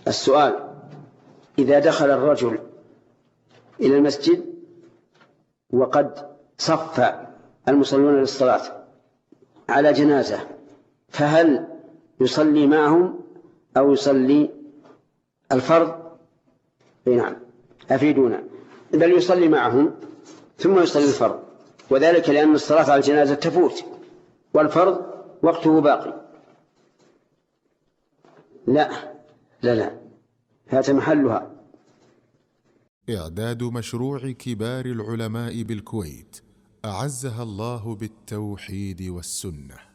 السؤال: إذا دخل الرجل إلى المسجد وقد صف المصلون للصلاة على جنازة، فهل يصلي معهم أو يصلي الفرض؟ نعم، أفيدونا. بل يصلي معهم ثم يصلي الفرض، وذلك لأن الصلاة على الجنازة تفوت والفرض وقته باقي. لا هذا محلها. إعداد مشروع كبار العلماء بالكويت أعزها الله بالتوحيد والسنة.